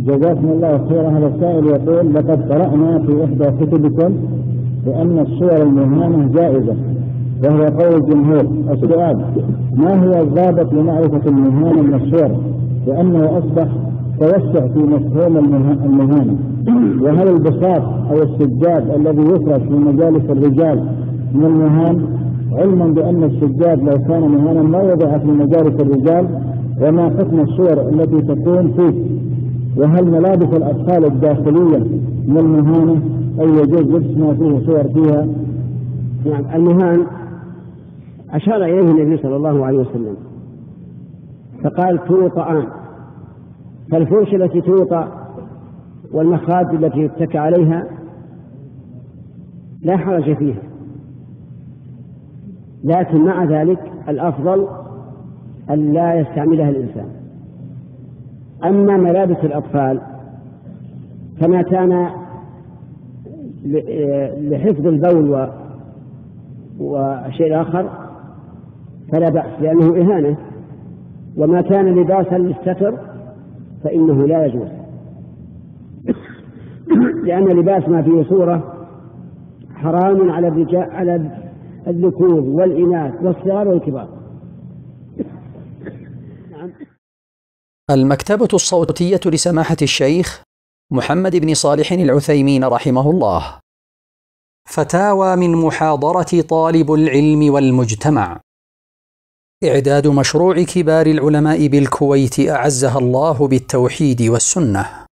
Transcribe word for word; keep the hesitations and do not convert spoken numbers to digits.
جزاكم الله خيرا. هذا السائل يقول: لقد قرأنا في إحدى كتبكم بأن الصور المهانة جائزة، وهو قول الجمهور. السؤال: ما هو الضابط لمعرفة المهانة من الصور؟ لأنه أصبح توسع في مفهوم المهانة. وهل البساط أو السجاد الذي يفرش في مجالس الرجال من المهان، علما بأن السجاد لو كان مهانا ما وضع في مجالس الرجال؟ وما حكم الصور التي تكون فيه؟ وهل ملابس الأطفال الداخلية من المهانة أو يجوز لبس ما فيه صور فيها؟ يعني المهان أشار إليه النبي صلى الله عليه وسلم فقال: توطئان. فالفرش التي توطأ والمخاد التي يتكى عليها لا حرج فيها، لكن مع ذلك الأفضل أن لا يستعملها الإنسان. أما ملابس الأطفال فما كان لحفظ البول وشيء آخر فلا بأس، لأنه إهانة. وما كان لباسا للستر فإنه لا يجوز، لأن لباس ما فيه صورة حرام على الرجال، على الذكور والإناث والصغار والكبار. المكتبة الصوتية لسماحة الشيخ محمد بن صالح العثيمين رحمه الله. فتاوى من محاضرة طالب العلم والمجتمع. إعداد مشروع كبار العلماء بالكويت أعزها الله بالتوحيد والسنة.